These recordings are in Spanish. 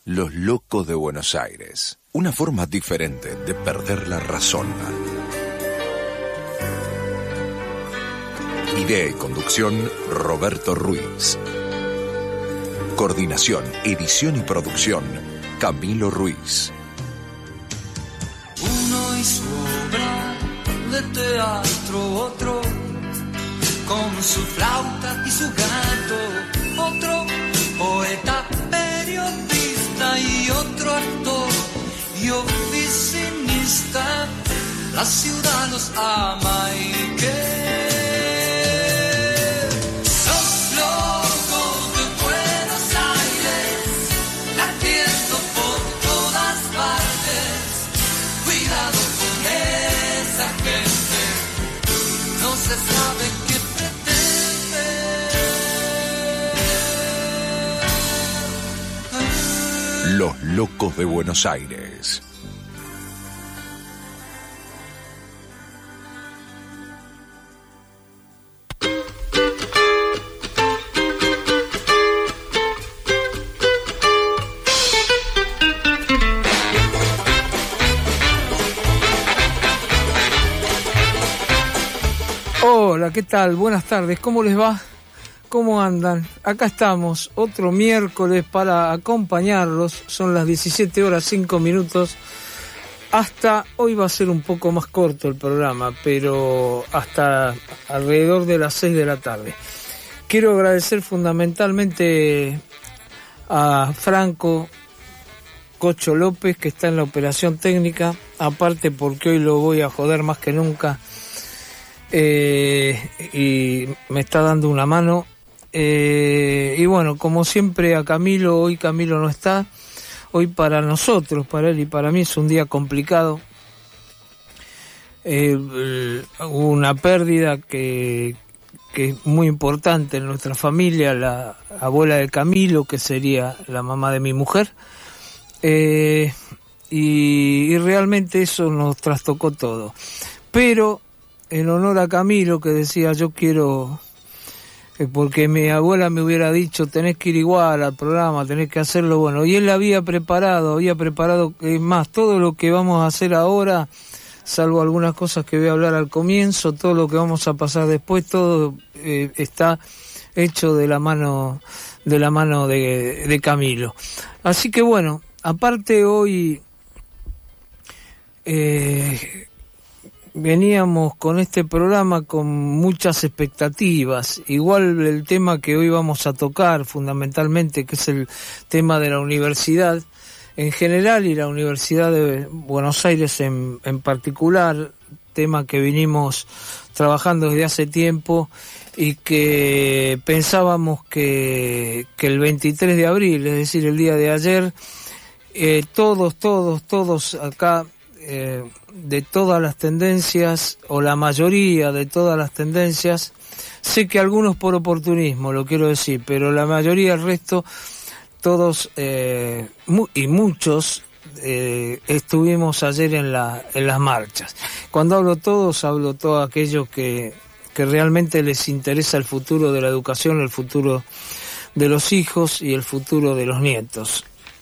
Los locos de Buenos Aires. Una forma diferente de perder la razón. Idea y conducción, Roberto Ruiz. Coordinación, edición y producción, Camilo Ruiz. Uno y su obra de teatro, otro con su flauta y su gato, otro poeta, periodista y otro actor y oficinista. La ciudad los ama y que se sabe qué pretende. Los locos de Buenos Aires. Hola, ¿qué tal? Buenas tardes, ¿cómo les va? ¿Cómo andan? Acá estamos, otro miércoles para acompañarlos. Son las 17 horas 5 minutos. Hasta hoy va a ser un poco más corto el programa, pero hasta alrededor de las 6 de la tarde. Quiero agradecer fundamentalmente a Franco Cocho López, que está en la operación técnica, aparte porque hoy lo voy a joder más que nunca. Y me está dando una mano, y bueno, como siempre a Camilo. Hoy Camilo no está, hoy para nosotros, para él y para mí es un día complicado. Hubo una pérdida que es muy importante en nuestra familia, la abuela de Camilo, que sería la mamá de mi mujer, y realmente eso nos trastocó todo, pero en honor a Camilo, que decía yo quiero, porque mi abuela me hubiera dicho tenés que ir igual al programa, tenés que hacerlo, bueno, y él había preparado, es más, todo lo que vamos a hacer ahora, salvo algunas cosas que voy a hablar al comienzo, todo lo que vamos a pasar después, todo está hecho de la mano de Camilo. Así que bueno, aparte hoy veníamos con este programa con muchas expectativas. Igual el tema que hoy vamos a tocar fundamentalmente, que es el tema de la universidad en general y la Universidad de Buenos Aires en particular, tema que vinimos trabajando desde hace tiempo y que pensábamos que el 23 de abril, es decir, el día de ayer, todos acá, de todas las tendencias, o la mayoría de todas las tendencias, sé que algunos por oportunismo, lo quiero decir, pero la mayoría, el resto, todos y muchos estuvimos ayer en las marchas. Cuando hablo todos aquellos que realmente les interesa el futuro de la educación, el futuro de los hijos y el futuro de los nietos.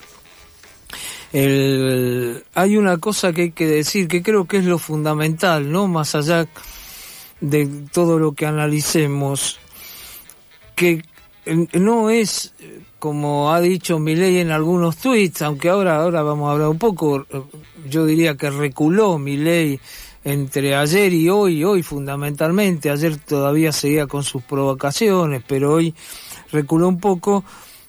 Hay una cosa que hay que decir, que creo que es lo fundamental, ¿no? Más allá de todo lo que analicemos, que no es, como ha dicho Milei en algunos tweets, aunque ahora vamos a hablar un poco, yo diría que reculó Milei entre ayer y hoy fundamentalmente, ayer todavía seguía con sus provocaciones, pero hoy reculó un poco.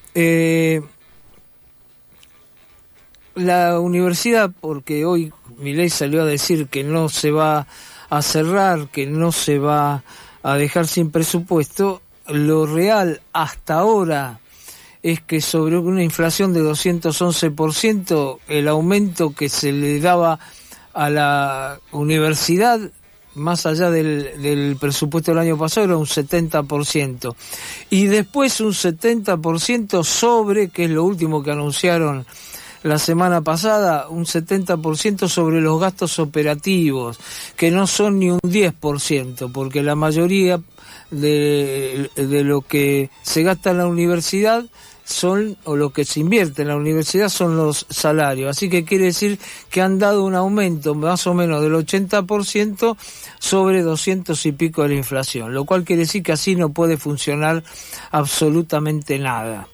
La universidad, porque hoy Milei salió a decir que no se va a cerrar, que no se va a dejar sin presupuesto, lo real hasta ahora es que sobre una inflación de 211%, el aumento que se le daba a la universidad, más allá del presupuesto del año pasado, era un 70%. Y después un 70% sobre, que es lo último que anunciaron la semana pasada, un 70% sobre los gastos operativos, que no son ni un 10%, porque la mayoría de lo que se gasta en la universidad o lo que se invierte en la universidad son los salarios. Así que quiere decir que han dado un aumento más o menos del 80% sobre 200 y pico de la inflación, lo cual quiere decir que así no puede funcionar absolutamente nada.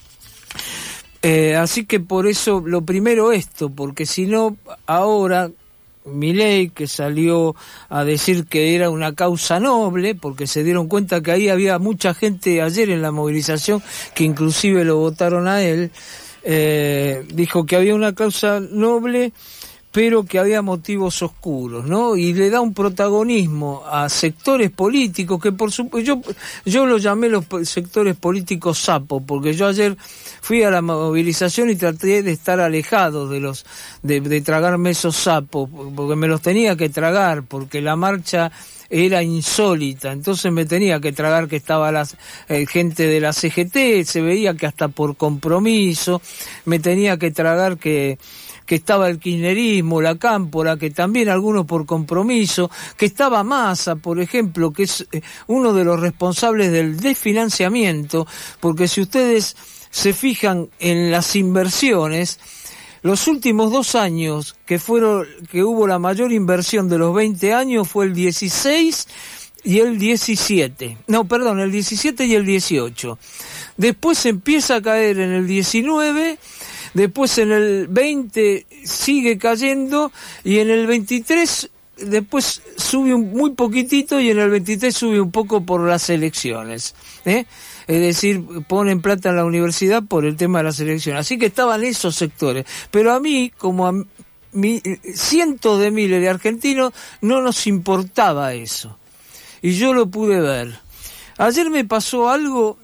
Así que por eso, lo primero esto, porque si no, ahora Milei, que salió a decir que era una causa noble, porque se dieron cuenta que ahí había mucha gente ayer en la movilización, que inclusive lo votaron a él, dijo que había una causa noble, pero que había motivos oscuros, ¿no? Y le da un protagonismo a sectores políticos que, por supuesto, yo lo llamé los sectores políticos sapos, porque yo ayer fui a la movilización y traté de estar alejado de tragarme esos sapos, porque me los tenía que tragar, porque la marcha era insólita, entonces me tenía que tragar que estaba la gente de la CGT, se veía que hasta por compromiso, me tenía que tragar que estaba el kirchnerismo, la Cámpora, que también algunos por compromiso, que estaba Massa, por ejemplo, que es uno de los responsables del desfinanciamiento, porque si ustedes se fijan en las inversiones, los últimos 2 años que hubo la mayor inversión de los 20 años fue el 16 y el 17. No, perdón, el 17 y el 18. Después empieza a caer en el 19, después en el 20 sigue cayendo y en el 23 después sube muy poquitito y en el 23 sube un poco por las elecciones, Es decir, ponen plata en la universidad por el tema de las elecciones. Así que estaban esos sectores. Pero a mí, como a cientos de miles de argentinos, no nos importaba eso. Y yo lo pude ver. Ayer me pasó algo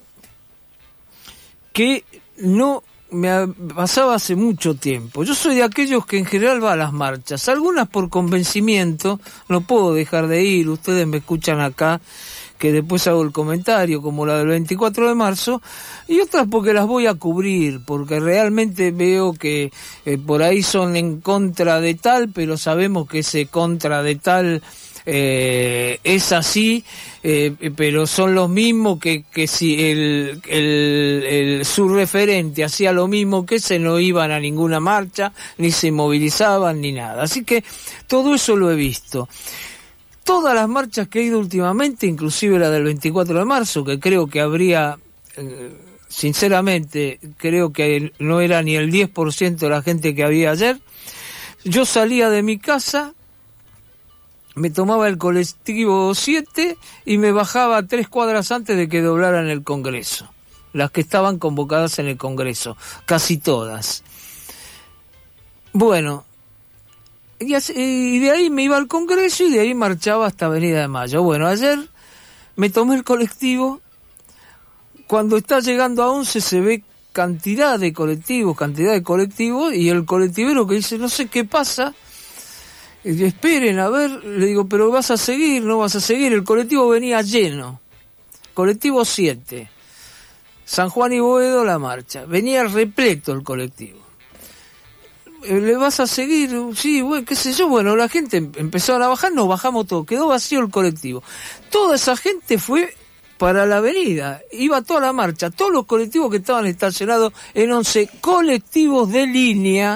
que no me pasaba hace mucho tiempo. Yo soy de aquellos que en general va a las marchas, algunas por convencimiento, no puedo dejar de ir, ustedes me escuchan acá, que después hago el comentario, como la del 24 de marzo, y otras porque las voy a cubrir, porque realmente veo que por ahí son en contra de tal, pero sabemos que ese contra de tal es así, pero son los mismos que si su referente hacía lo mismo que ese, no iban a ninguna marcha, ni se movilizaban, ni nada. Así que todo eso lo he visto. Todas las marchas que he ido últimamente, inclusive la del 24 de marzo, que creo que habría, sinceramente, creo que no era ni el 10% de la gente que había ayer, yo salía de mi casa, me tomaba el colectivo 7 y me bajaba 3 cuadras antes de que doblaran el Congreso, las que estaban convocadas en el Congreso, casi todas. Bueno, y de ahí me iba al Congreso y de ahí marchaba hasta Avenida de Mayo. Bueno, ayer me tomé el colectivo, cuando está llegando a 11 se ve cantidad de colectivos, y el colectivero que dice, no sé qué pasa, y esperen, a ver, le digo, pero ¿vas a seguir? ¿No vas a seguir? El colectivo venía lleno, colectivo 7, San Juan y Boedo, la marcha, venía repleto el colectivo. ¿Le vas a seguir? Sí, bueno, qué sé yo. Bueno, la gente empezó a bajar, nos bajamos todos, quedó vacío el colectivo. Toda esa gente fue para la avenida, iba toda la marcha, todos los colectivos que estaban estacionados en 11 colectivos de línea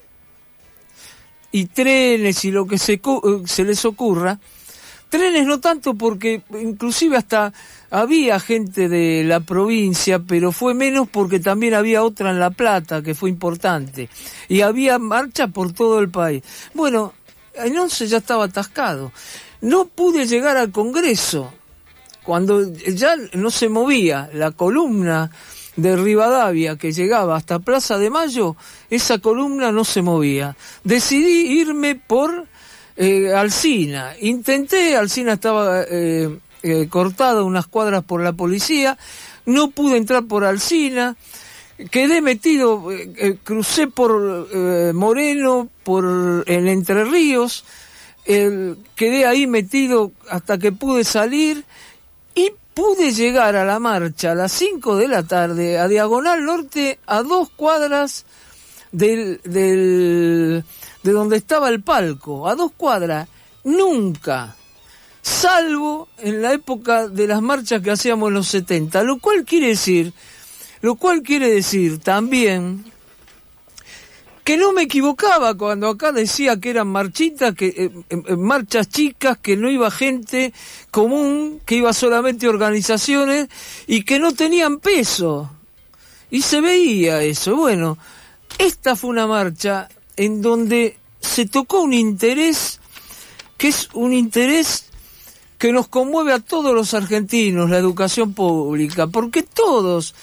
y trenes y lo que se les ocurra. Trenes no tanto, porque inclusive hasta había gente de la provincia, pero fue menos porque también había otra en La Plata, que fue importante. Y había marcha por todo el país. Bueno, en 11 ya estaba atascado. No pude llegar al Congreso. Cuando ya no se movía la columna de Rivadavia que llegaba hasta Plaza de Mayo, esa columna no se movía. Decidí irme por Alsina. Intenté, Alsina estaba cortada unas cuadras por la policía, no pude entrar por Alsina, quedé metido, crucé por Moreno, por el Entre Ríos, quedé ahí metido hasta que pude salir y pude llegar a la marcha a las 5 de la tarde a Diagonal Norte, a 2 cuadras de donde estaba el palco, a 2 cuadras. Nunca, salvo en la época de las marchas que hacíamos en los 70, lo cual quiere decir, Lo cual quiere decir también que no me equivocaba cuando acá decía que eran marchitas, marchas chicas, que no iba gente común, que iba solamente organizaciones y que no tenían peso. Y se veía eso. Bueno, esta fue una marcha en donde se tocó un interés que es un interés que nos conmueve a todos los argentinos, la educación pública, porque todos,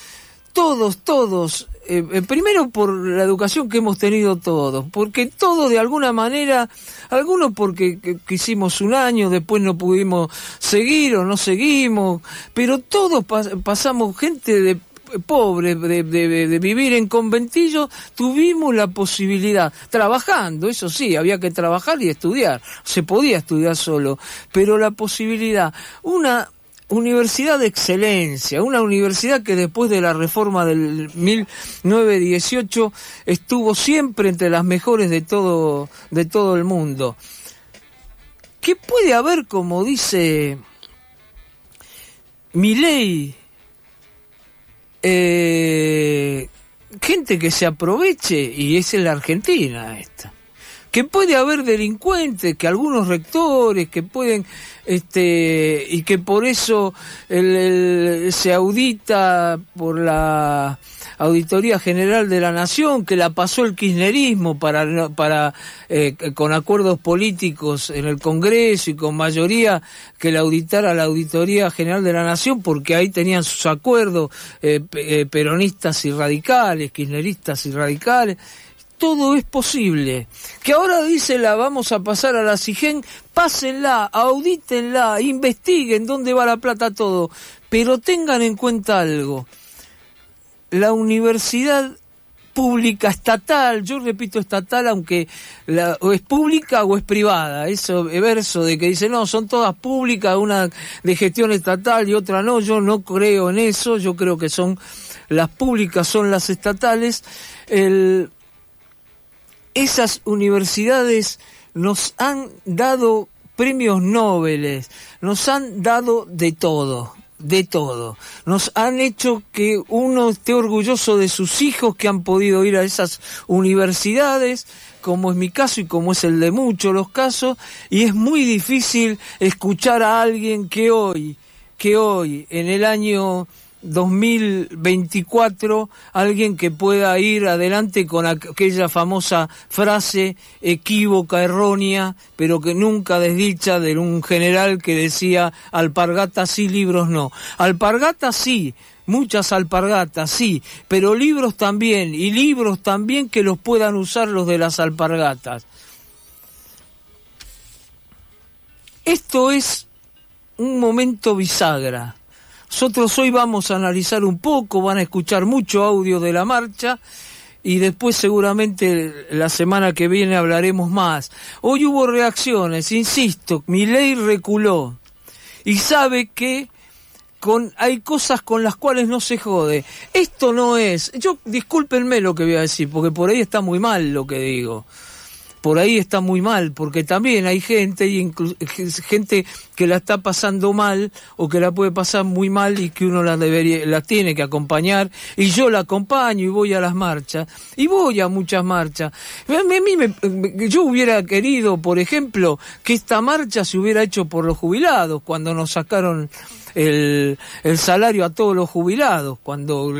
primero por la educación que hemos tenido todos, porque todos de alguna manera, algunos porque quisimos un año, después no pudimos seguir o no seguimos, pero todos pasamos, gente de pobre, de vivir en conventillo, tuvimos la posibilidad, trabajando, eso sí, había que trabajar y estudiar, se podía estudiar solo, pero la posibilidad, una universidad de excelencia, una universidad que después de la reforma del 1918 estuvo siempre entre las mejores de todo el mundo. ¿Qué puede haber, como dice Milei, gente que se aproveche? Y es en la Argentina esta. Que puede haber delincuentes, que algunos rectores que pueden y que por eso se audita por la Auditoría General de la Nación, que la pasó el kirchnerismo para con acuerdos políticos en el Congreso y con mayoría que la auditara la Auditoría General de la Nación, porque ahí tenían sus acuerdos peronistas y radicales, kirchneristas y radicales. Todo es posible. Que ahora dice la vamos a pasar a la SIGEN, pásenla, audítenla, investiguen dónde va la plata, todo. Pero tengan en cuenta algo. La universidad pública estatal, yo repito estatal, aunque o es pública o es privada, eso verso de que dice no, son todas públicas, una de gestión estatal y otra no, yo no creo en eso, yo creo que son las públicas, son las estatales. Esas universidades nos han dado premios Nobel, nos han dado de todo. Nos han hecho que uno esté orgulloso de sus hijos que han podido ir a esas universidades, como es mi caso y como es el de muchos los casos, y es muy difícil escuchar a alguien que hoy, en el año 2024, alguien que pueda ir adelante con aquella famosa frase equívoca, errónea, pero que nunca desdicha, de un general que decía alpargatas sí, libros no. Alpargatas sí, muchas alpargatas sí, pero libros también, y libros también que los puedan usar los de las alpargatas. Esto es un momento bisagra. Nosotros hoy vamos a analizar un poco, van a escuchar mucho audio de la marcha y después seguramente la semana que viene hablaremos más. Hoy hubo reacciones, insisto, Milei reculó y sabe que hay cosas con las cuales no se jode. Esto no es, discúlpenme lo que voy a decir, porque por ahí está muy mal lo que digo. Por ahí está muy mal, porque también hay gente, gente que la está pasando mal o que la puede pasar muy mal y que uno la tiene que acompañar, y yo la acompaño y voy a las marchas, y voy a muchas marchas. Yo hubiera querido, por ejemplo, que esta marcha se hubiera hecho por los jubilados, cuando nos sacaron el salario a todos los jubilados, cuando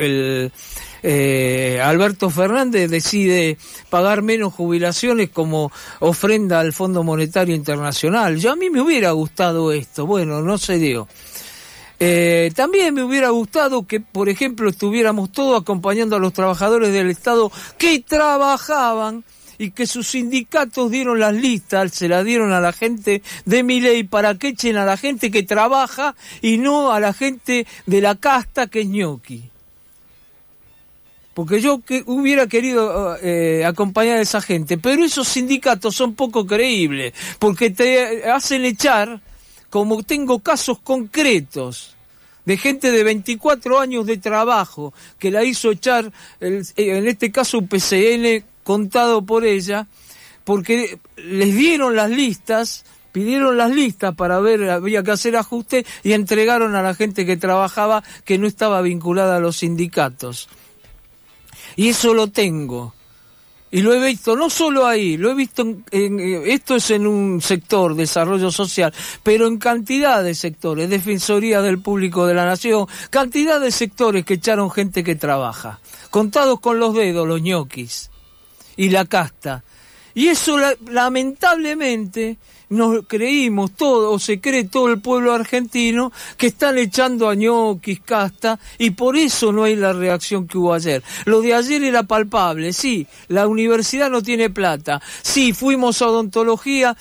Alberto Fernández decide pagar menos jubilaciones como ofrenda al Fondo Monetario Internacional. A mí me hubiera gustado esto, bueno, no se dio. También me hubiera gustado que, por ejemplo, estuviéramos todos acompañando a los trabajadores del Estado que trabajaban y que sus sindicatos dieron las listas, se las dieron a la gente de Milei para que echen a la gente que trabaja y no a la gente de la casta que es ñoqui. Porque yo hubiera querido acompañar a esa gente, pero esos sindicatos son poco creíbles, porque te hacen echar, como tengo casos concretos, de gente de 24 años de trabajo, que la hizo echar, en este caso un PCN contado por ella, porque les dieron las listas pidieron las listas para ver, había que hacer ajustes y entregaron a la gente que trabajaba, que no estaba vinculada a los sindicatos. Y eso lo tengo. Y lo he visto, no solo ahí, lo he visto esto es en un sector, desarrollo social, pero en cantidad de sectores, Defensoría del Público de la Nación, cantidad de sectores que echaron gente que trabaja, contados con los dedos, los ñoquis y la casta. Y eso lamentablemente nos creímos todo, o se cree todo el pueblo argentino, que están echando a ñoquis, casta, y por eso no hay la reacción que hubo ayer. Lo de ayer era palpable, sí, la universidad no tiene plata, sí, fuimos a odontología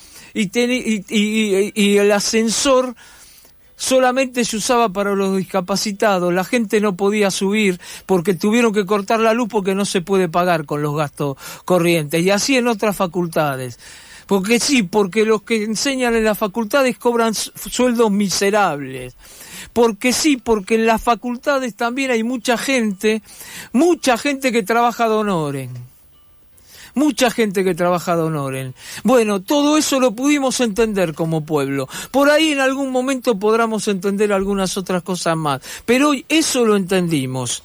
y el ascensor solamente se usaba para los discapacitados, la gente no podía subir porque tuvieron que cortar la luz porque no se puede pagar con los gastos corrientes, y así en otras facultades. Porque sí, porque los que enseñan en las facultades cobran sueldos miserables. Porque sí, porque en las facultades también hay mucha gente que trabaja de honoren. Mucha gente que trabaja de honoren. Bueno, todo eso lo pudimos entender como pueblo. Por ahí en algún momento podremos entender algunas otras cosas más. Pero hoy eso lo entendimos.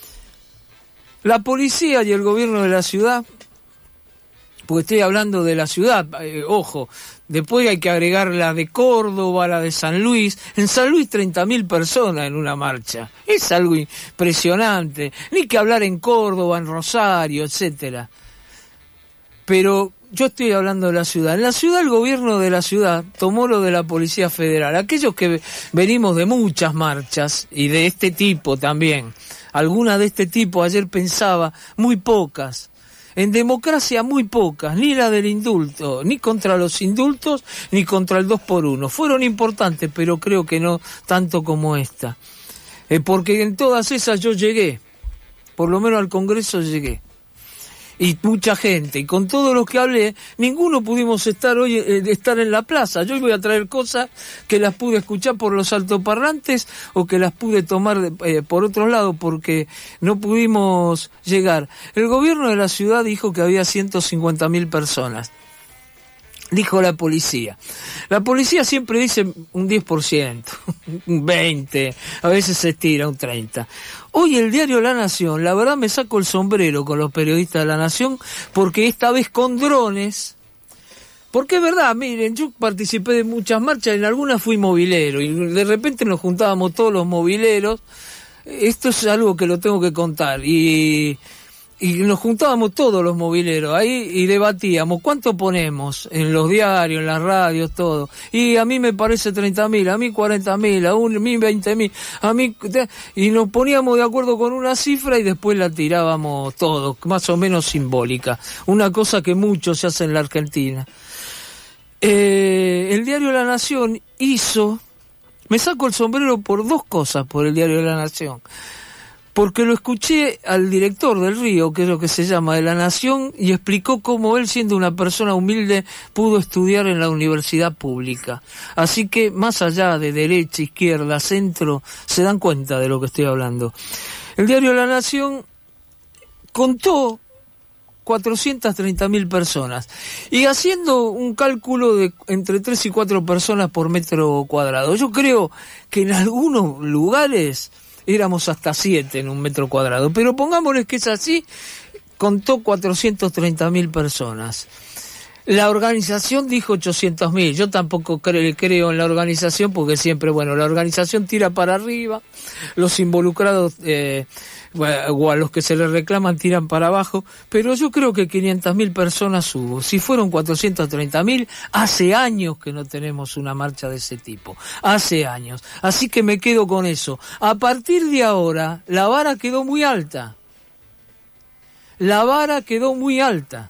La policía y el gobierno de la ciudad, porque estoy hablando de la ciudad, ojo, después hay que agregar la de Córdoba, la de San Luis. En San Luis 30.000 personas en una marcha. Es algo impresionante. Ni que hablar en Córdoba, en Rosario, etcétera. Pero yo estoy hablando de la ciudad. En la ciudad, el gobierno de la ciudad tomó lo de la Policía Federal. Aquellos que venimos de muchas marchas, y de este tipo también, algunas de este tipo, ayer pensaba, muy pocas. En democracia muy pocas, ni la del indulto, ni contra los indultos, ni contra el 2x1. Fueron importantes, pero creo que no tanto como esta. Porque en todas esas yo llegué, por lo menos al Congreso llegué. Y mucha gente, y con todos los que hablé, ninguno pudimos estar hoy en la plaza. Yo voy a traer cosas que las pude escuchar por los altoparlantes o que las pude tomar por otro lado porque no pudimos llegar. El gobierno de la ciudad dijo que había 150.000 personas. Dijo la policía. La policía siempre dice un 10%, un 20%, a veces se estira un 30%. Hoy el diario La Nación, la verdad me saco el sombrero con los periodistas de La Nación, porque esta vez con drones, porque es verdad, miren, yo participé de muchas marchas, en algunas fui movilero, y de repente nos juntábamos todos los movileros, esto es algo que lo tengo que contar, y nos juntábamos todos los mobileros ahí y debatíamos cuánto ponemos en los diarios, en las radios, todo. Y a mí me parece 30.000, a mí 40.000, a mí 20.000, a mí... Y nos poníamos de acuerdo con una cifra y después la tirábamos todos, más o menos simbólica. Una cosa que mucho se hace en la Argentina. El diario La Nación hizo... Me saco el sombrero por dos cosas por el diario La Nación. Porque lo escuché al director del Río, que es lo que se llama, de La Nación, y explicó cómo él, siendo una persona humilde, pudo estudiar en la universidad pública. Así que, más allá de derecha, izquierda, centro, se dan cuenta de lo que estoy hablando. El diario La Nación contó 430.000 personas, y haciendo un cálculo de entre 3 y 4 personas por metro cuadrado. Yo creo que en algunos lugares éramos hasta 7 en un metro cuadrado, pero pongámosles que es así, contó 430.000 personas. La organización dijo 800.000, yo tampoco creo en la organización porque siempre, la organización tira para arriba, los involucrados o a los que se les reclaman tiran para abajo, pero yo creo que 500.000 personas hubo. Si fueron 430.000, hace años que no tenemos una marcha de ese tipo, hace años. Así que me quedo con eso. A partir de ahora, la vara quedó muy alta. La vara quedó muy alta.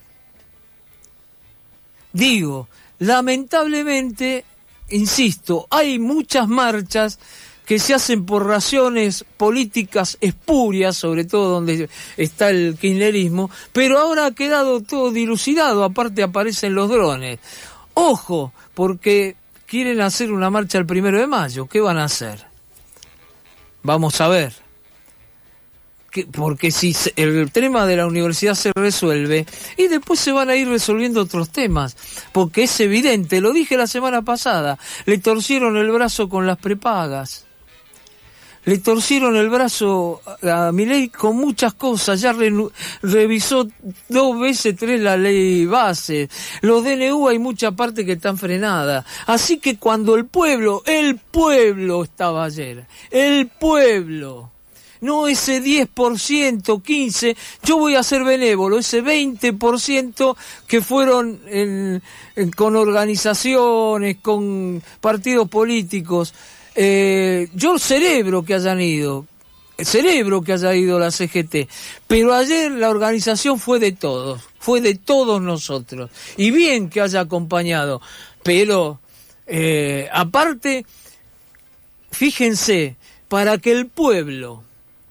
Digo, lamentablemente, insisto, hay muchas marchas que se hacen por razones políticas espurias, sobre todo donde está el kirchnerismo, pero ahora ha quedado todo dilucidado, aparte aparecen los drones. Ojo, porque quieren hacer una marcha el 1 de mayo, ¿qué van a hacer? Vamos a ver. porque si el tema de la universidad se resuelve, y después se van a ir resolviendo otros temas, porque es evidente, lo dije la semana pasada, le torcieron el brazo con las prepagas. Le torcieron el brazo a Milei con muchas cosas, ya revisó 2 veces 3 la ley base, los DNU hay mucha parte que están frenadas, así que cuando el pueblo estaba ayer, el pueblo, no ese 10%, 15%, yo voy a ser benévolo, ese 20% que fueron con organizaciones, con partidos políticos. Yo celebro que haya ido la CGT, pero ayer la organización fue de todos nosotros, y bien que haya acompañado, pero aparte, fíjense, para que el pueblo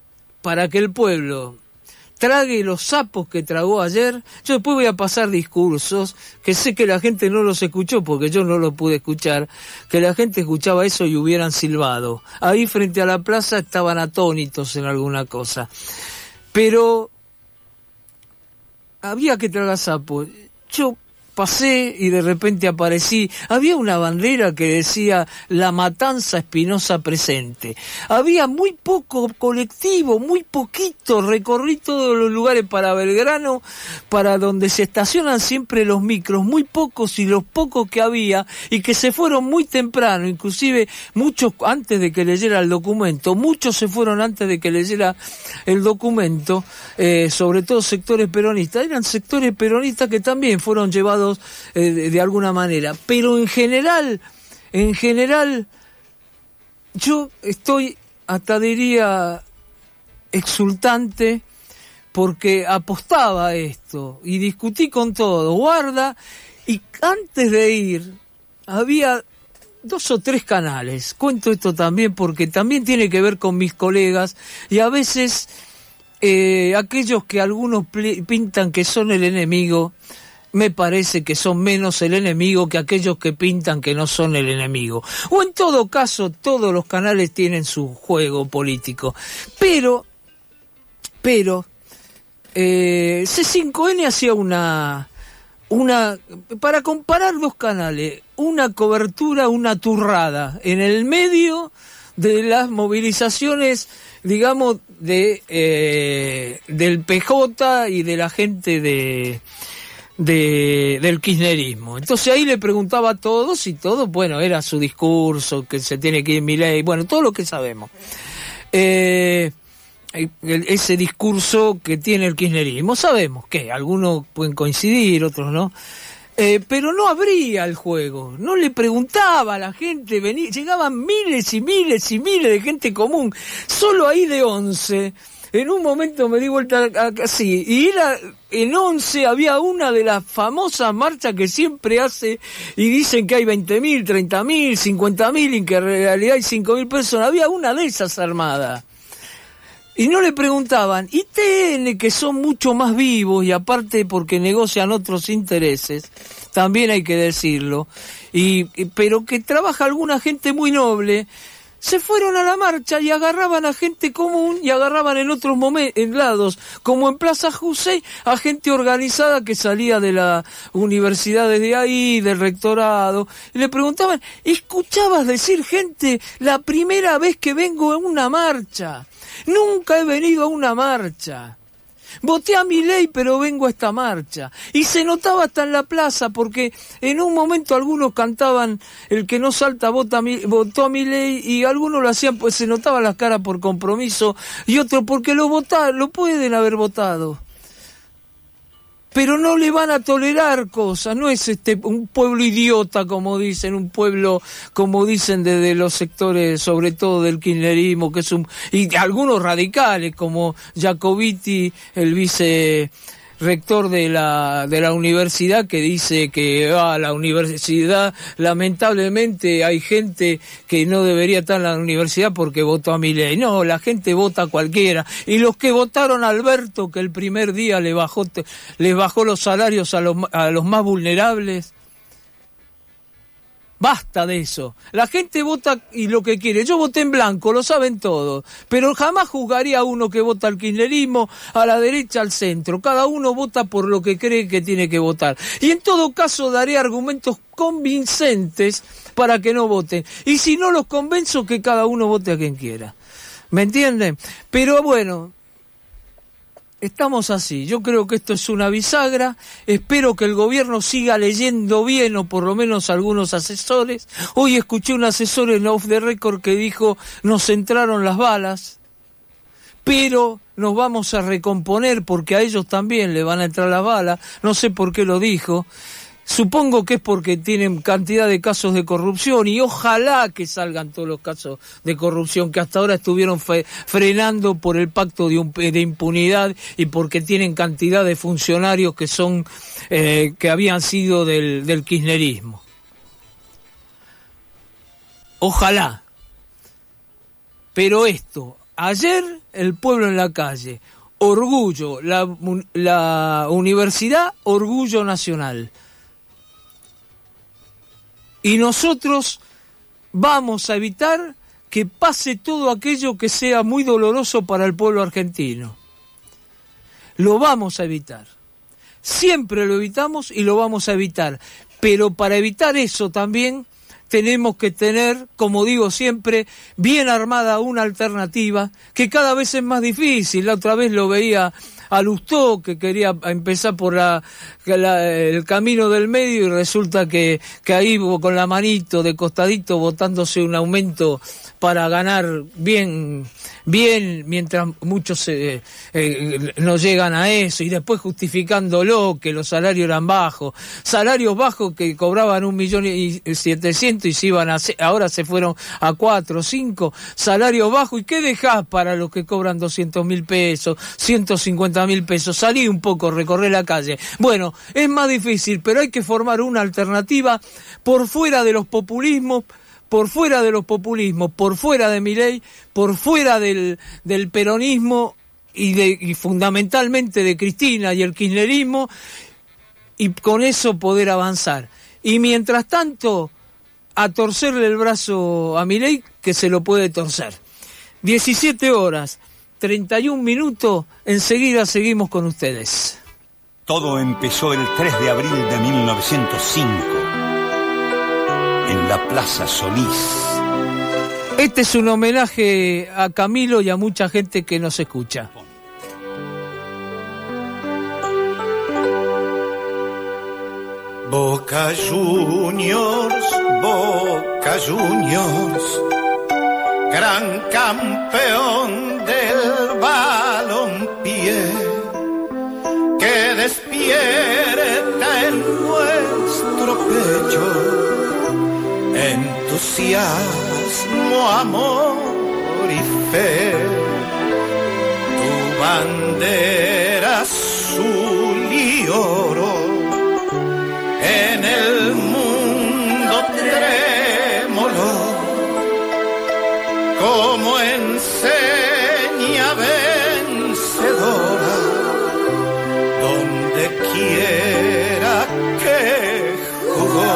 trague los sapos que tragó ayer, yo después voy a pasar discursos, que sé que la gente no los escuchó, porque yo no los pude escuchar, que la gente escuchaba eso y hubieran silbado. Ahí frente a la plaza estaban atónitos en alguna cosa. Pero había que tragar sapos. Yo pasé y de repente aparecí. Había una bandera que decía La Matanza Espinosa presente. Había muy poco colectivo, muy poquito. Recorrí todos los lugares para Belgrano, para donde se estacionan siempre los micros, muy pocos, y los pocos que había, y que se fueron muy temprano, inclusive muchos antes de que leyera el documento, muchos se fueron antes de que leyera el documento, sobre todo sectores peronistas. Eran sectores peronistas que también fueron llevados de alguna manera, pero en general yo estoy, hasta diría, exultante, porque apostaba a esto y discutí con todo, guarda, y antes de ir había 2 o 3 canales. Cuento esto también porque también tiene que ver con mis colegas, y a veces aquellos que algunos pintan que son el enemigo, me parece que son menos el enemigo que aquellos que pintan que no son el enemigo. O en todo caso, todos los canales tienen su juego político. Pero C5N hacía una para comparar 2 canales, una cobertura, una turrada, en el medio de las movilizaciones, digamos, del PJ y de la gente del kirchnerismo. Entonces ahí le preguntaba a todos, y todo, bueno, era su discurso, que se tiene que ir Milei, bueno, todo lo que sabemos. Ese discurso que tiene el kirchnerismo, sabemos que algunos pueden coincidir, otros no, pero no abría el juego, no le preguntaba a la gente, llegaban miles y miles y miles de gente común, solo ahí de 11. En un momento me di vuelta así, y en 11 había una de las famosas marchas que siempre hace, y dicen que hay 20.000, 30.000, 50.000, y que en realidad hay 5.000 personas. Había una de esas armadas. Y no le preguntaban, y TN, que son mucho más vivos, y aparte porque negocian otros intereses, también hay que decirlo, pero que trabaja alguna gente muy noble, se fueron a la marcha y agarraban a gente común, y agarraban en otros lados, como en Plaza Jusey, a gente organizada que salía de la universidad desde ahí, del rectorado, y le preguntaban, ¿escuchabas decir gente, la primera vez que vengo a una marcha? Nunca he venido a una marcha. Voté a Milei, pero vengo a esta marcha. Y se notaba hasta en la plaza, porque en un momento algunos cantaban el que no salta votó a Milei, y algunos lo hacían, pues se notaban las caras por compromiso, y otros porque lo pueden haber votado. Pero no le van a tolerar cosas, no es un pueblo idiota, como dicen, un pueblo, como dicen desde los sectores, sobre todo del kirchnerismo, que es y algunos radicales, como Jacobiti, el vicerrector de la universidad, que dice que la universidad, lamentablemente hay gente que no debería estar en la universidad porque votó a Milei. No, la gente vota a cualquiera, y los que votaron a Alberto, que el primer día les bajó los salarios a los más vulnerables, Basta de eso. La gente vota y lo que quiere. Yo voté en blanco, lo saben todos. Pero jamás juzgaría a uno que vota al kirchnerismo, a la derecha, al centro. Cada uno vota por lo que cree que tiene que votar. Y en todo caso daré argumentos convincentes para que no voten. Y si no los convenzo, que cada uno vote a quien quiera. ¿Me entienden? Pero bueno, estamos así. Yo creo que esto es una bisagra. Espero que el gobierno siga leyendo bien, o por lo menos algunos asesores. Hoy escuché un asesor en Off the Record que dijo: nos entraron las balas, pero nos vamos a recomponer porque a ellos también le van a entrar las balas. No sé por qué lo dijo. Supongo que es porque tienen cantidad de casos de corrupción, y ojalá que salgan todos los casos de corrupción que hasta ahora estuvieron frenando por el pacto de impunidad, y porque tienen cantidad de funcionarios que son que habían sido del kirchnerismo. Ojalá. Pero esto, ayer el pueblo en la calle, orgullo, la universidad, orgullo nacional. Y nosotros vamos a evitar que pase todo aquello que sea muy doloroso para el pueblo argentino. Lo vamos a evitar. Siempre lo evitamos y lo vamos a evitar. Pero para evitar eso también tenemos que tener, como digo siempre, bien armada una alternativa, que cada vez es más difícil. La otra vez lo veía a Lustó, que quería empezar por el camino del medio, y resulta que ahí con la manito de costadito votándose un aumento para ganar bien, mientras muchos no llegan a eso, y después justificándolo que los salarios eran bajos que cobraban 1.700.000 y se iban ahora se fueron a 4 o 5 salarios bajos. ¿Y qué dejás para los que cobran 200.000 pesos, 150.000 pesos? Salí un poco, recorré la calle. Bueno, es más difícil, pero hay que formar una alternativa por fuera de los populismos, por fuera de Milei, por fuera del peronismo y fundamentalmente de Cristina y el kirchnerismo, y con eso poder avanzar. Y mientras tanto, a torcerle el brazo a Milei, que se lo puede torcer. 17:31, enseguida seguimos con ustedes. Todo empezó el 3 de abril de 1905. En la Plaza Solís. Este es un homenaje a Camilo y a mucha gente que nos escucha. Boca Juniors, gran campeón del balompié, que despierta en nuestro pecho entusiasmo, amor y fe. Tu bandera azul y oro en el mundo trémolo, como enseña vencedora, donde quiera que jugó.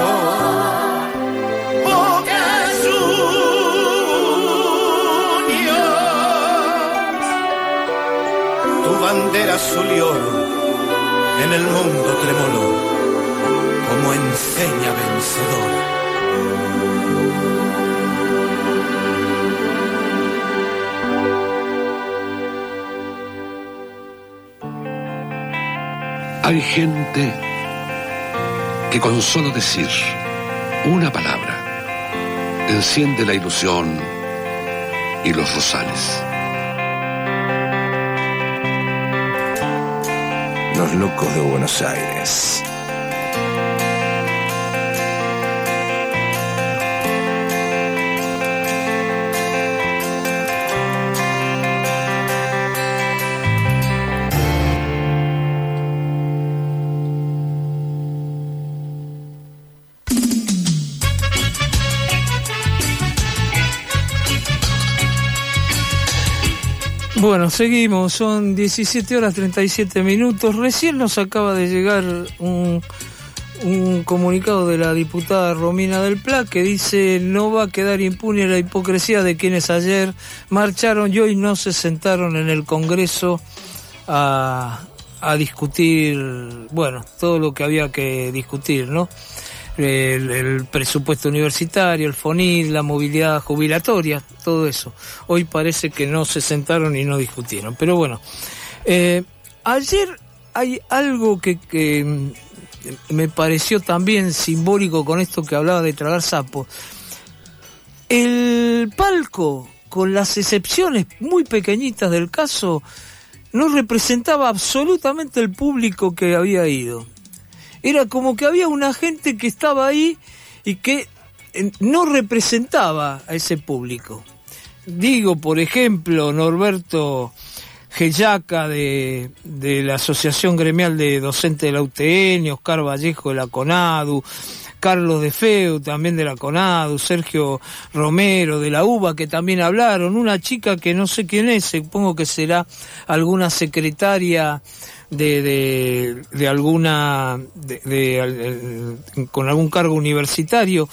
Bandera azul y oro en el mundo tremoló, como enseña vencedora. Hay gente que con solo decir una palabra enciende la ilusión y los rosales. Los locos de Buenos Aires. Bueno, seguimos, son 17:37. Recién nos acaba de llegar un un comunicado de la diputada Romina del Pla que dice: no va a quedar impune la hipocresía de quienes ayer marcharon y hoy no se sentaron en el Congreso a discutir, bueno, todo lo que había que discutir, ¿no? El presupuesto universitario, el FONID, la movilidad jubilatoria, todo eso. Hoy parece que no se sentaron y no discutieron. Pero bueno, ayer hay algo que me pareció también simbólico con esto que hablaba de tragar sapos. El palco, con las excepciones muy pequeñitas del caso, no representaba absolutamente el público que había ido. Era como que había una gente que estaba ahí y que no representaba a ese público. Digo, por ejemplo, Norberto Geyaca de la Asociación Gremial de Docentes de la UTN, Oscar Vallejo de la CONADU, Carlos de Feu también de la CONADU, Sergio Romero de la UBA, que también hablaron, una chica que no sé quién es, supongo que será alguna secretaria de alguna con algún cargo universitario,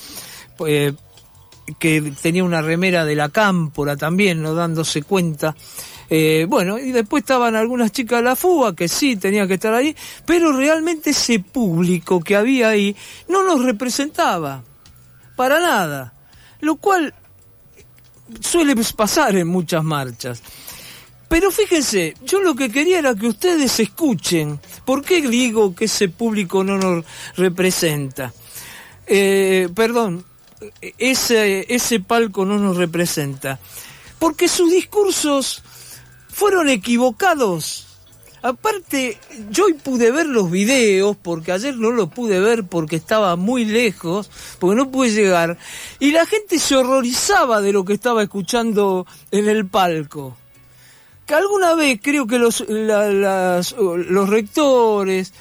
que tenía una remera de la Cámpora también, no dándose cuenta. Bueno, y después estaban algunas chicas de la FUBA que sí tenían que estar ahí, pero realmente ese público que había ahí no nos representaba para nada, lo cual suele pasar en muchas marchas. Pero fíjense, yo lo que quería era que ustedes escuchen por qué digo que ese público no nos representa. Perdón, ese palco no nos representa, porque sus discursos fueron equivocados. Aparte, yo hoy pude ver los videos, porque ayer no los pude ver porque estaba muy lejos, porque no pude llegar, y la gente se horrorizaba de lo que estaba escuchando en el palco. Que alguna vez creo que los rectores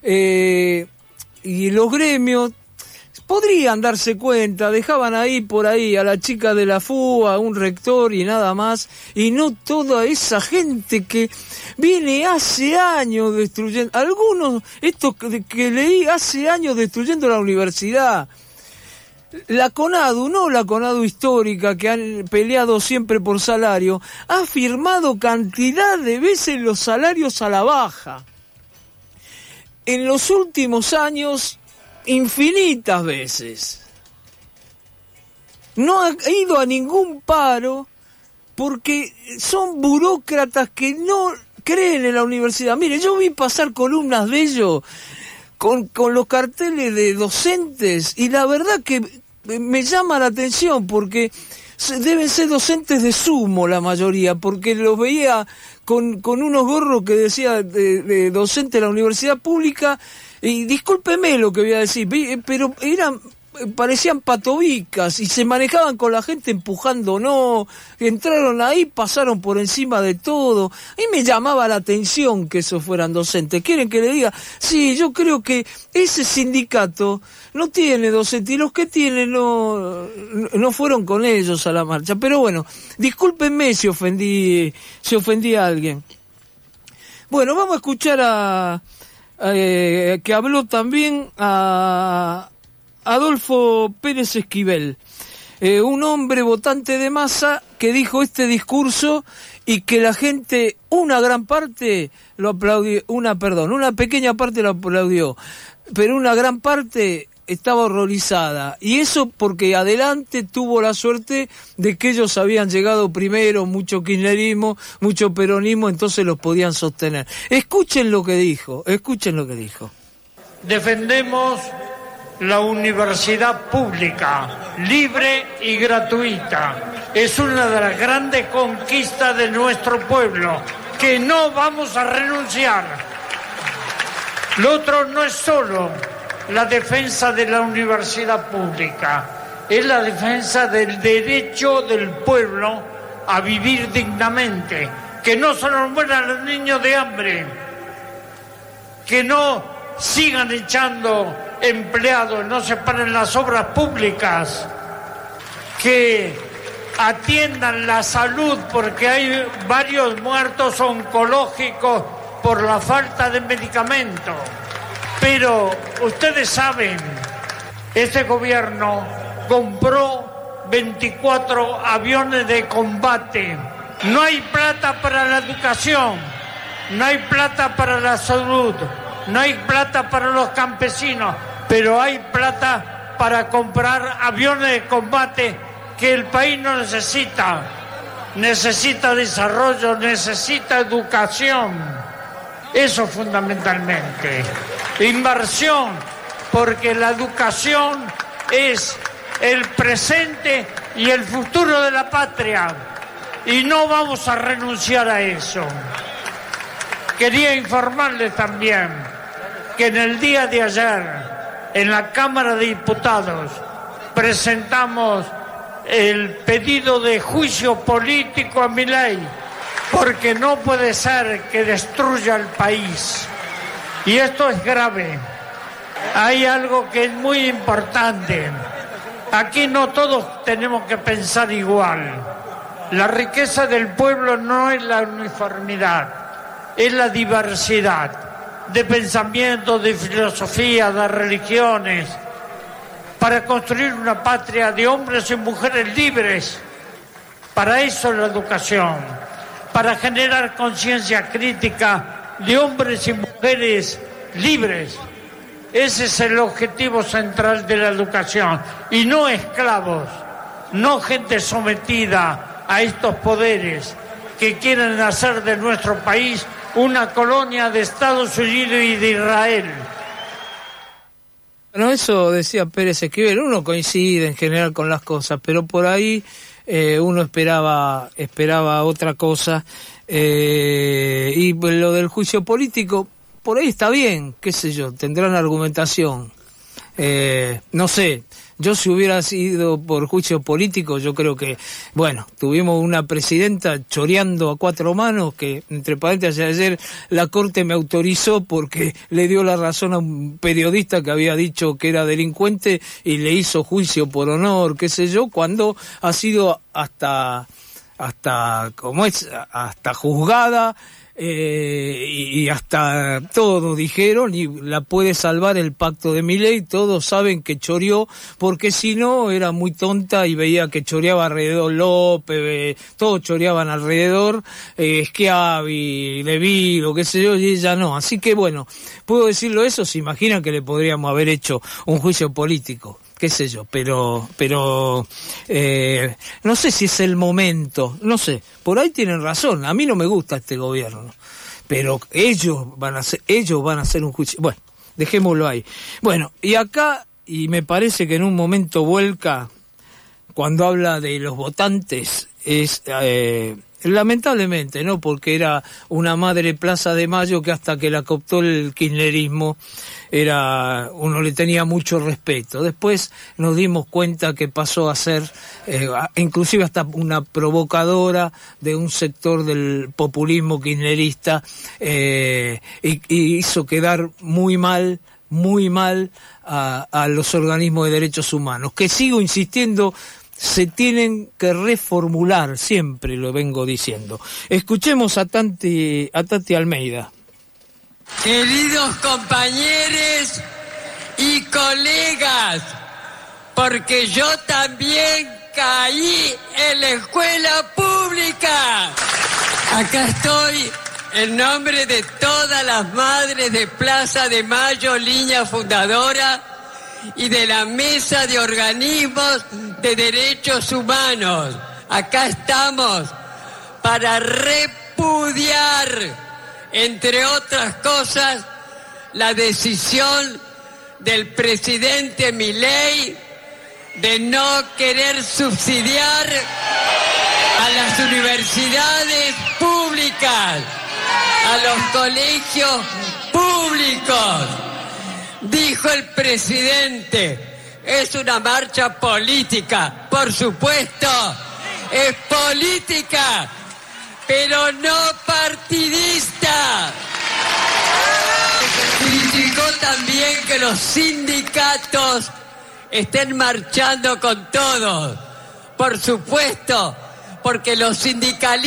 y los gremios podrían darse cuenta, dejaban ahí por ahí a la chica de la FUA, a un rector y nada más, y no toda esa gente que viene hace años destruyendo, algunos, estos que leí, hace años destruyendo la universidad. La CONADU, no la CONADU histórica, que han peleado siempre por salario, ha firmado cantidad de veces los salarios a la baja. En los últimos años, infinitas veces. No ha ido a ningún paro porque son burócratas que no creen en la universidad. Mire, yo vi pasar columnas de ellos con los carteles de docentes y la verdad que me llama la atención porque deben ser docentes de sumo la mayoría, porque los veía con unos gorros que decía de docente de la universidad pública, y discúlpeme lo que voy a decir, pero parecían patobicas y se manejaban con la gente empujando, no, entraron ahí, pasaron por encima de todo. A mí me llamaba la atención que esos fueran docentes. ¿Quieren que le diga? Sí, yo creo que ese sindicato no tiene docente y los que tienen no fueron con ellos a la marcha. Pero bueno, discúlpenme si ofendí a alguien. Bueno, vamos a escuchar que habló también a Adolfo Pérez Esquivel, un hombre votante de masa que dijo este discurso y que la gente, una pequeña parte lo aplaudió, pero una gran parte estaba horrorizada, y eso porque adelante tuvo la suerte de que ellos habían llegado primero, mucho kirchnerismo, mucho peronismo, entonces los podían sostener. Escuchen lo que dijo. Defendemos la universidad pública, libre y gratuita. Es una de las grandes conquistas de nuestro pueblo, que no vamos a renunciar. Lo otro no es solo la defensa de la universidad pública, es la defensa del derecho del pueblo a vivir dignamente, que no se nos mueran los niños de hambre, que no sigan echando empleados, no se paren las obras públicas, que atiendan la salud, porque hay varios muertos oncológicos por la falta de medicamentos, Pero ustedes saben, este gobierno compró 24 aviones de combate. No hay plata para la educación, no hay plata para la salud, no hay plata para los campesinos, pero hay plata para comprar aviones de combate que el país no necesita. Necesita desarrollo, necesita educación. Eso fundamentalmente. Inversión, porque la educación es el presente y el futuro de la patria. Y no vamos a renunciar a eso. Quería informarles también que en el día de ayer, en la Cámara de Diputados, presentamos el pedido de juicio político a Milei, porque no puede ser que destruya el país. Y esto es grave. Hay algo que es muy importante. Aquí no todos tenemos que pensar igual. La riqueza del pueblo no es la uniformidad, es la diversidad de pensamientos, de filosofía, de religiones, para construir una patria de hombres y mujeres libres. Para eso es la educación, para generar conciencia crítica de hombres y mujeres libres. Ese es el objetivo central de la educación, y no esclavos, no gente sometida a estos poderes que quieren hacer de nuestro país una colonia de Estados Unidos y de Israel. Bueno, eso decía Pérez Esquivel. Uno coincide en general con las cosas, pero por ahí uno esperaba otra cosa. Y lo del juicio político, por ahí está bien, qué sé yo, tendrán argumentación. No sé, yo si hubiera sido por juicio político, yo creo que, bueno, tuvimos una presidenta choreando a cuatro manos, que entre paréntesis ayer la Corte me autorizó porque le dio la razón a un periodista que había dicho que era delincuente y le hizo juicio por honor, qué sé yo, cuando ha sido hasta juzgada. Y hasta todos dijeron, y la puede salvar el pacto de Milei, todos saben que choreó, porque si no era muy tonta y veía que choreaba alrededor López, todos choreaban alrededor, Schiavi, Levy, lo que sé yo, y ella no. Así que bueno, puedo decirlo eso, se imaginan que le podríamos haber hecho un juicio político, qué sé yo, pero no sé si es el momento, no sé, por ahí tienen razón, a mí no me gusta este gobierno, pero ellos van a hacer un juicio, bueno, dejémoslo ahí. Bueno, y acá, y me parece que en un momento vuelca, cuando habla de los votantes, es lamentablemente, ¿no? Porque era una madre Plaza de Mayo que hasta que la cooptó el kirchnerismo uno le tenía mucho respeto. Después nos dimos cuenta que pasó a ser inclusive hasta una provocadora de un sector del populismo kirchnerista, y hizo quedar muy mal a los organismos de derechos humanos, que sigo insistiendo, se tienen que reformular, siempre lo vengo diciendo. Escuchemos a Tati Almeida. Queridos compañeros y colegas, porque yo también caí en la escuela pública. Acá estoy en nombre de todas las madres de Plaza de Mayo, línea fundadora, y de la Mesa de Organismos de Derechos Humanos. Acá estamos para repudiar, entre otras cosas, la decisión del presidente Milei de no querer subsidiar a las universidades públicas, a los colegios públicos. Dijo el presidente, es una marcha política, por supuesto, es política, pero no partidista. Criticó también que los sindicatos estén marchando con todos. Por supuesto, porque los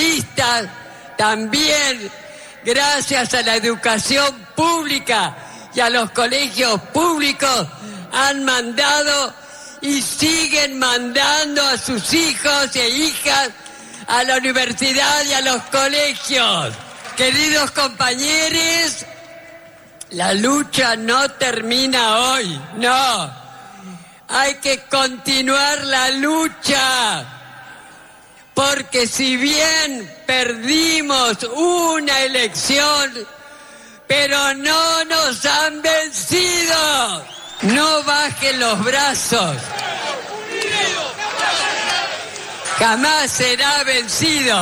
sindicalistas también, gracias a la educación pública y a los colegios públicos han mandado y siguen mandando a sus hijos e hijas a la universidad y a los colegios. Queridos compañeros, la lucha no termina hoy, no. Hay que continuar la lucha, porque si bien perdimos una elección, pero no nos han vencido. No bajen los brazos. Jamás será vencido.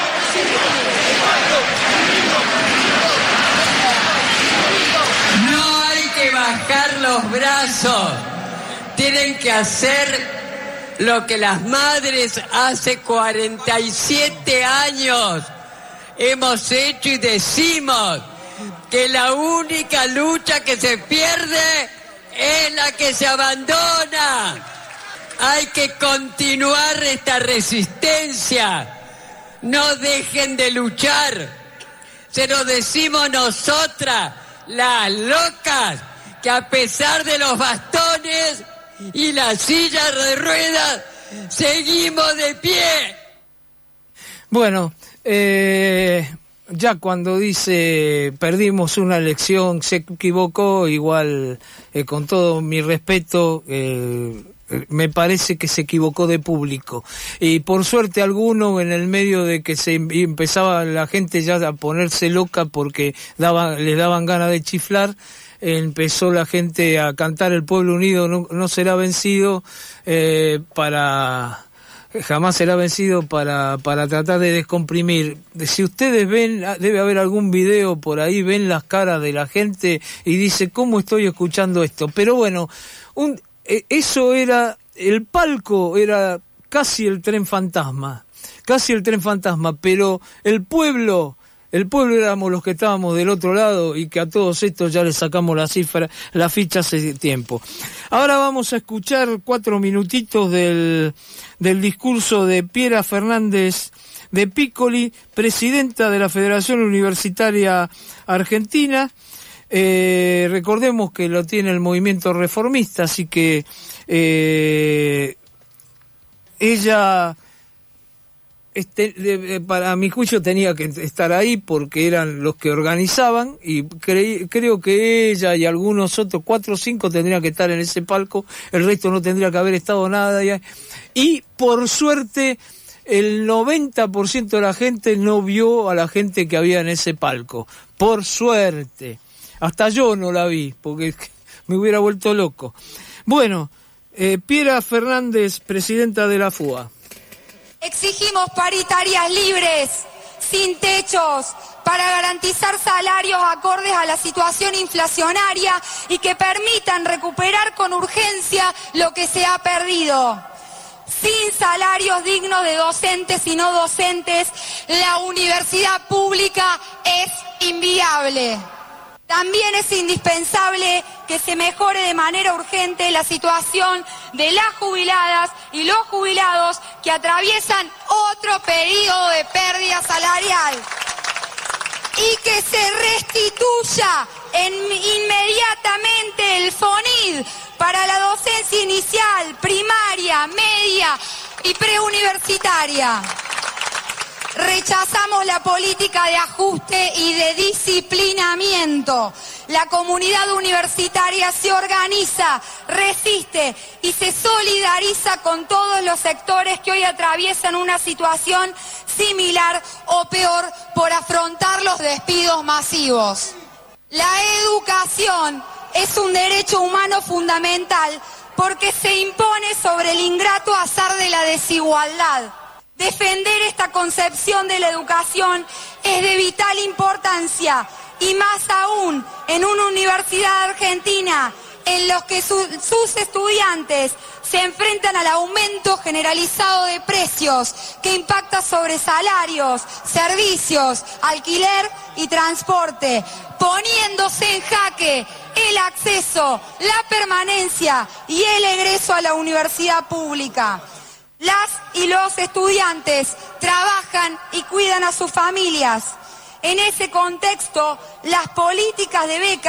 No hay que bajar los brazos. Tienen que hacer lo que las madres hace 47 años hemos hecho y decimos, que la única lucha que se pierde es la que se abandona. Hay que continuar esta resistencia. No dejen de luchar. Se lo decimos nosotras, las locas, que a pesar de los bastones y las sillas de ruedas, seguimos de pie. Bueno, ya cuando dice perdimos una elección, se equivocó, igual con todo mi respeto, me parece que se equivocó de público. Y por suerte alguno, en el medio de que se empezaba la gente ya a ponerse loca porque les daban ganas de chiflar, empezó la gente a cantar El Pueblo Unido no será vencido, jamás será vencido, para tratar de descomprimir. Si ustedes ven, debe haber algún video por ahí, ven las caras de la gente y dice, ¿cómo estoy escuchando esto? Pero bueno, eso era, el palco era casi el tren fantasma, pero el pueblo éramos los que estábamos del otro lado y que a todos estos ya les sacamos la ficha hace tiempo. Ahora vamos a escuchar 4 minutitos del discurso de Piera Fernández de Piccoli, presidenta de la Federación Universitaria Argentina. Recordemos que lo tiene el movimiento reformista, así que ella, para mi juicio, tenía que estar ahí porque eran los que organizaban, y creo que ella y algunos otros 4 o 5 tendrían que estar en ese palco, el resto no tendría que haber estado nada, y por suerte el 90% de la gente no vio a la gente que había en ese palco, por suerte. Hasta yo no la vi, porque me hubiera vuelto loco. Bueno, Piera Fernández, presidenta de la FUA. Exigimos paritarias libres, sin techos, para garantizar salarios acordes a la situación inflacionaria y que permitan recuperar con urgencia lo que se ha perdido. Sin salarios dignos de docentes y no docentes, la universidad pública es inviable. También es indispensable que se mejore de manera urgente la situación de las jubiladas y los jubilados que atraviesan otro periodo de pérdida salarial. Y que se restituya inmediatamente el FONID para la docencia inicial, primaria, media y preuniversitaria. Rechazamos la política de ajuste y de disciplinamiento. La comunidad universitaria se organiza, resiste y se solidariza con todos los sectores que hoy atraviesan una situación similar o peor por afrontar los despidos masivos. La educación es un derecho humano fundamental porque se impone sobre el ingrato azar de la desigualdad. Defender esta concepción de la educación es de vital importancia, y más aún en una universidad argentina en los que sus estudiantes se enfrentan al aumento generalizado de precios que impacta sobre salarios, servicios, alquiler y transporte, poniéndose en jaque el acceso, la permanencia y el egreso a la universidad pública. Las y los estudiantes trabajan y cuidan a sus familias. En ese contexto, las políticas de becas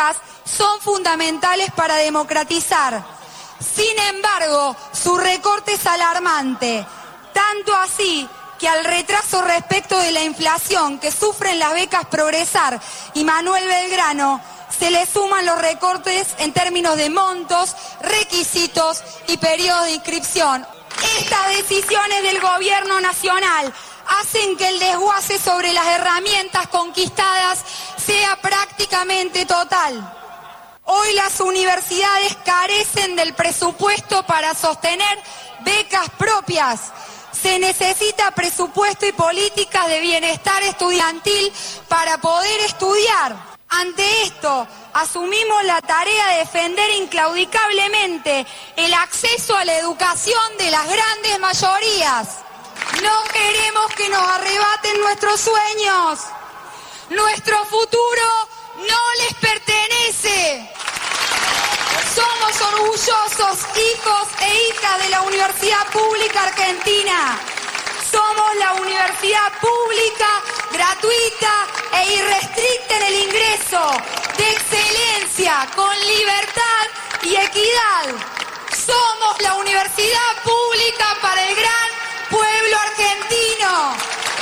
son fundamentales para democratizar. Sin embargo, su recorte es alarmante, tanto así que al retraso respecto de la inflación que sufren las becas Progresar y Manuel Belgrano, se le suman los recortes en términos de montos, requisitos y periodos de inscripción. Estas decisiones del gobierno nacional hacen que el desguace sobre las herramientas conquistadas sea prácticamente total. Hoy las universidades carecen del presupuesto para sostener becas propias. Se necesita presupuesto y políticas de bienestar estudiantil para poder estudiar. Ante esto, asumimos la tarea de defender inclaudicablemente el acceso a la educación de las grandes mayorías. No queremos que nos arrebaten nuestros sueños. Nuestro futuro no les pertenece. Somos orgullosos hijos e hijas de la Universidad Pública Argentina. Somos la universidad pública, gratuita e irrestricta en el ingreso, de excelencia, con libertad y equidad. Somos la universidad pública para el gran pueblo argentino.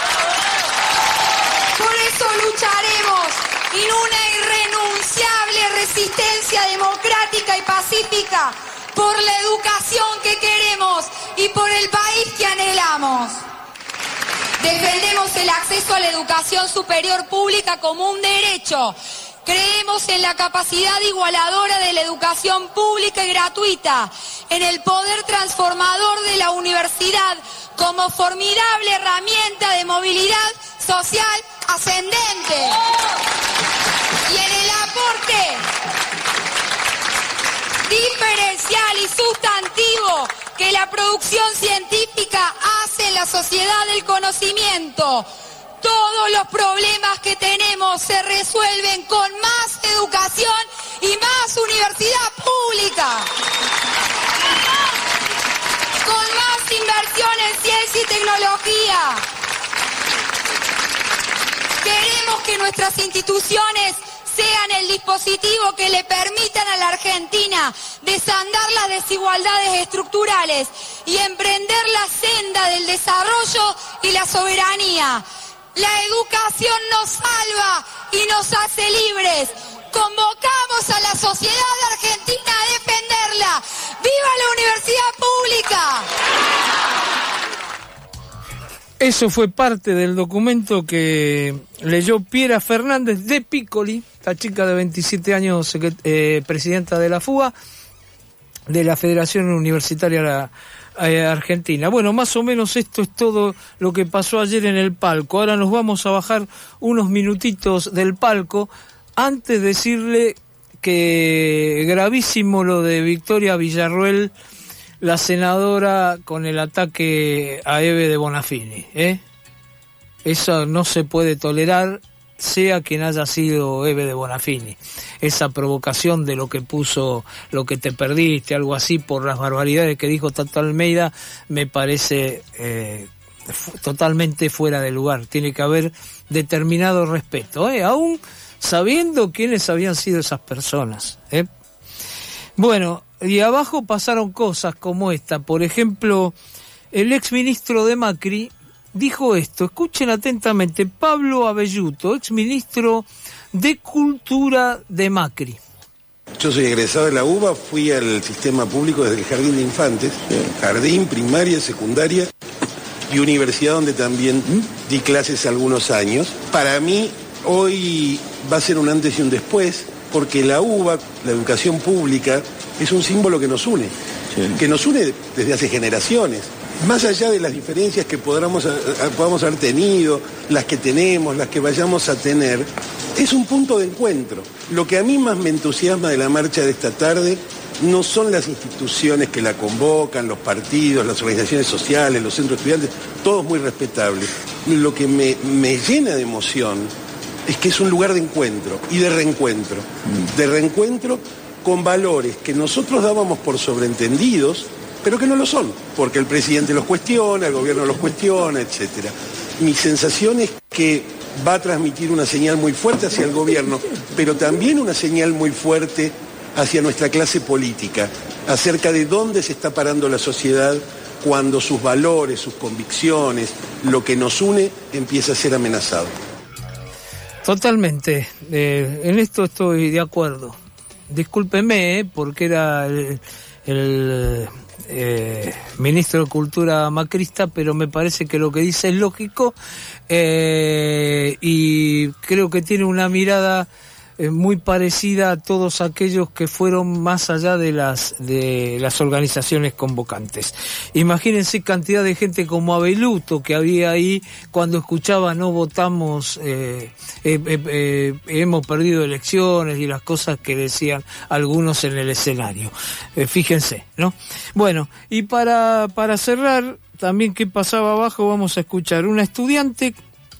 Por eso lucharemos en una irrenunciable resistencia democrática y pacífica por la educación que queremos y por el país que anhelamos. Defendemos el acceso a la educación superior pública como un derecho. Creemos en la capacidad igualadora de la educación pública y gratuita, en el poder transformador de la universidad como formidable herramienta de movilidad social ascendente y en el aporte diferencial y sustantivo que la producción científica hace en la sociedad del conocimiento. Todos los problemas que tenemos se resuelven con más educación y más universidad pública, con más inversión en ciencia y tecnología. Queremos que nuestras instituciones sean el dispositivo que le permitan a la Argentina desandar las desigualdades estructurales y emprender la senda del desarrollo y la soberanía. La educación nos salva y nos hace libres. Convocamos a la sociedad argentina a defenderla. ¡Viva la universidad pública! Eso fue parte del documento que leyó Piera Fernández de Piccoli, la chica de 27 años, presidenta de la FUA, de la Federación Universitaria Argentina. Bueno, más o menos esto es todo lo que pasó ayer en el palco. Ahora nos vamos a bajar unos minutitos del palco. Antes decirle que gravísimo lo de Victoria Villarruel, la senadora, con el ataque a Eve de Bonafini, Eso no se puede tolerar, sea quien haya sido Eve de Bonafini. Esa provocación de lo que puso, lo que te perdiste, algo así, por las barbaridades que dijo Tato Almeida, me parece totalmente fuera de lugar. Tiene que haber determinado respeto, aún sabiendo quiénes habían sido esas personas. Bueno, y abajo pasaron cosas como esta. Por ejemplo, el exministro de Macri dijo esto, escuchen atentamente, Pablo Abelluto, exministro de Cultura de Macri. Yo soy egresado de la UBA, fui al sistema público desde el jardín de infantes, jardín, primaria, secundaria y universidad, donde también di clases algunos años. Para mí, hoy va a ser un antes y un después, porque la UBA, la educación pública, es un símbolo que nos une desde hace generaciones. Más allá de las diferencias que podamos haber tenido, las que tenemos, las que vayamos a tener, es un punto de encuentro. Lo que a mí más me entusiasma de la marcha de esta tarde no son las instituciones que la convocan, los partidos, las organizaciones sociales, los centros estudiantes, todos muy respetables. Lo que me llena de emoción es que es un lugar de encuentro y de reencuentro con valores que nosotros dábamos por sobreentendidos, pero que no lo son, porque el presidente los cuestiona, el gobierno los cuestiona, etc. Mi sensación es que va a transmitir una señal muy fuerte hacia el gobierno, pero también una señal muy fuerte hacia nuestra clase política, acerca de dónde se está parando la sociedad cuando sus valores, sus convicciones, lo que nos une, empieza a ser amenazado. Totalmente, en esto estoy de acuerdo. Discúlpeme, porque era el ministro de Cultura macrista, pero me parece que lo que dice es lógico, y creo que tiene una mirada muy parecida a todos aquellos que fueron más allá de las organizaciones convocantes. Imagínense cantidad de gente como Abeluto que había ahí cuando escuchaba no votamos, hemos perdido elecciones y las cosas que decían algunos en el escenario. Fíjense, ¿no? Bueno, y para cerrar, también qué pasaba abajo, vamos a escuchar una estudiante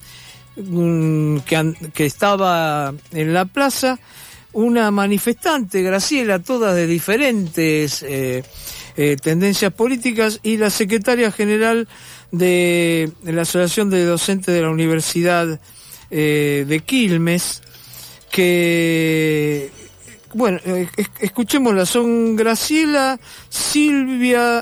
que estaba en la plaza, una manifestante, Graciela, todas de diferentes tendencias políticas, y la secretaria general de la Asociación de Docentes de la Universidad de Quilmes, que, bueno, escuchémosla, son Graciela, Silvia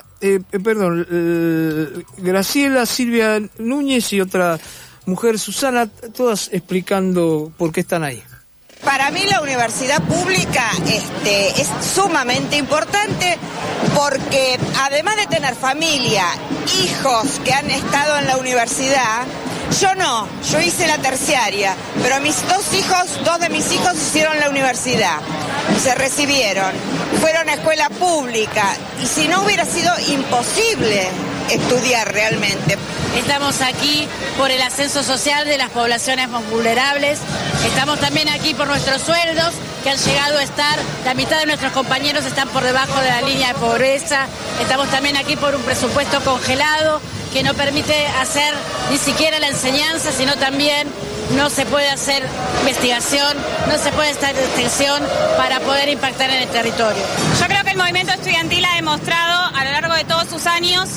Núñez y otra mujer, Susana, todas explicando por qué están ahí. Para mí la universidad pública es sumamente importante porque además de tener familia, hijos que han estado en la universidad, yo hice la terciaria, pero dos de mis hijos hicieron la universidad, se recibieron, fueron a escuela pública, y si no hubiera sido imposible estudiar realmente. Estamos aquí por el ascenso social de las poblaciones más vulnerables, estamos también aquí por nuestros sueldos, que han llegado a estar, la mitad de nuestros compañeros están por debajo de la línea de pobreza, estamos también aquí por un presupuesto congelado, que no permite hacer ni siquiera la enseñanza, sino también no se puede hacer investigación, no se puede estar en extensión para poder impactar en el territorio. Yo creo que el movimiento estudiantil ha demostrado a lo largo de todos sus años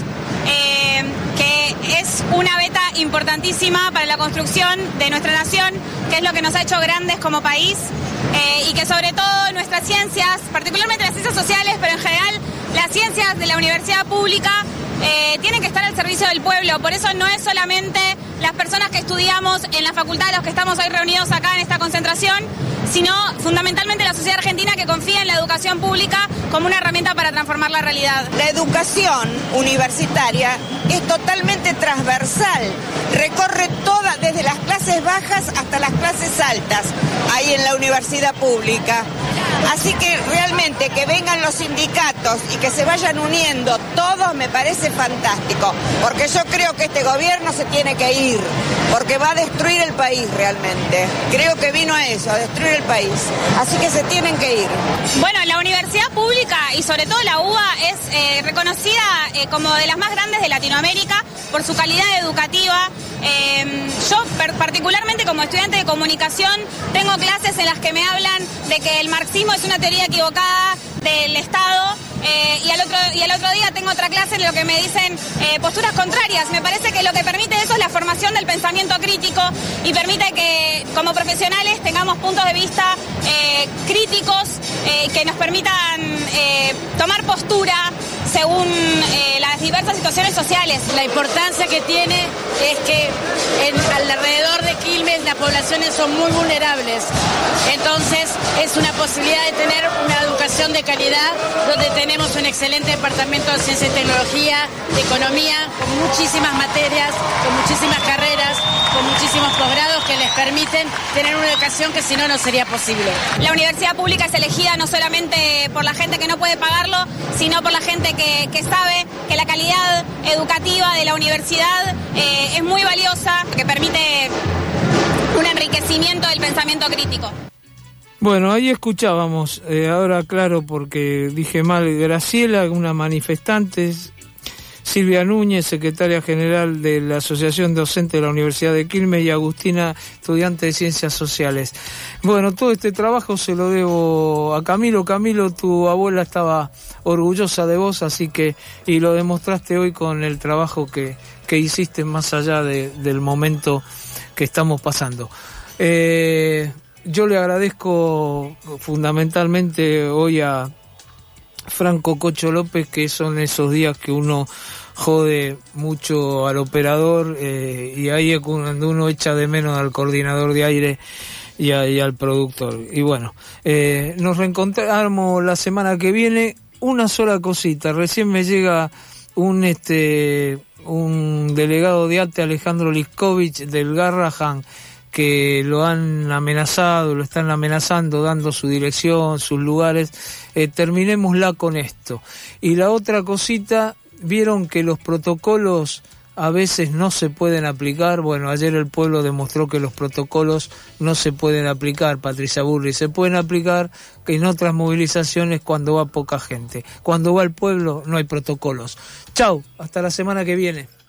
que es una beta importantísima para la construcción de nuestra nación, que es lo que nos ha hecho grandes como país, y que sobre todo nuestras ciencias, particularmente las ciencias sociales, pero en general las ciencias de la universidad pública, tienen que estar al servicio del pueblo. Por eso no es solamente las personas que estudiamos en la facultad, los que estamos hoy reunidos acá en esta concentración, sino fundamentalmente la sociedad argentina, que confía en la educación pública como una herramienta para transformar la realidad. La educación universitaria es totalmente transversal, recorre desde las clases bajas hasta las clases altas, ahí en la universidad pública. Así que realmente que vengan los sindicatos y que se vayan uniendo todos me parece fantástico, porque yo creo que este gobierno se tiene que ir, porque va a destruir el país realmente. Creo que vino a eso, a destruir el país. Así que se tienen que ir. Bueno, la universidad pública y sobre todo la UBA es reconocida como de las más grandes de Latinoamérica por su calidad educativa. Yo particularmente como estudiante de comunicación tengo clases en las que me hablan de que el marxismo es una teoría equivocada del Estado, y al otro día tengo otra clase en lo que me dicen posturas contrarias. Me parece que lo que permite eso es la formación del pensamiento crítico y permite que como profesionales tengamos puntos de vista críticos que nos permitan tomar postura según las diversas situaciones sociales. La importancia que tiene es que alrededor de Quilmes las poblaciones son muy vulnerables, entonces es una posibilidad de tener una educación de calidad, donde tenemos un excelente departamento de ciencia y tecnología, de economía, con muchísimas materias, con muchísimas carreras, con muchísimos posgrados que les permiten tener una educación que si no, no sería posible. La universidad pública es elegida no solamente por la gente que no puede pagarlo, sino por la gente que sabe que la calidad educativa de la universidad es muy valiosa, que permite un enriquecimiento del pensamiento crítico. Bueno, ahí escuchábamos, ahora claro, porque dije mal, Graciela, una manifestante, Silvia Núñez, secretaria general de la Asociación Docente de la Universidad de Quilmes, y Agustina, estudiante de Ciencias Sociales. Bueno, todo este trabajo se lo debo a Camilo. Camilo, tu abuela estaba orgullosa de vos, así que, y lo demostraste hoy con el trabajo que hiciste más allá del momento que estamos pasando. yo le agradezco fundamentalmente hoy a Franco Cocho López, que son esos días que uno jode mucho al operador, y ahí es cuando uno echa de menos al coordinador de aire y al productor. Y bueno, nos reencontramos la semana que viene. Una sola cosita, recién me llega un delegado de ATE, Alejandro Liskovich, del Garrahan, que lo han amenazado, lo están amenazando, dando su dirección, sus lugares. Terminémosla con esto. Y la otra cosita, vieron que los protocolos a veces no se pueden aplicar. Bueno, ayer el pueblo demostró que los protocolos no se pueden aplicar, Patricia Burri. Se pueden aplicar en otras movilizaciones cuando va poca gente. Cuando va el pueblo no hay protocolos. Chau, hasta la semana que viene.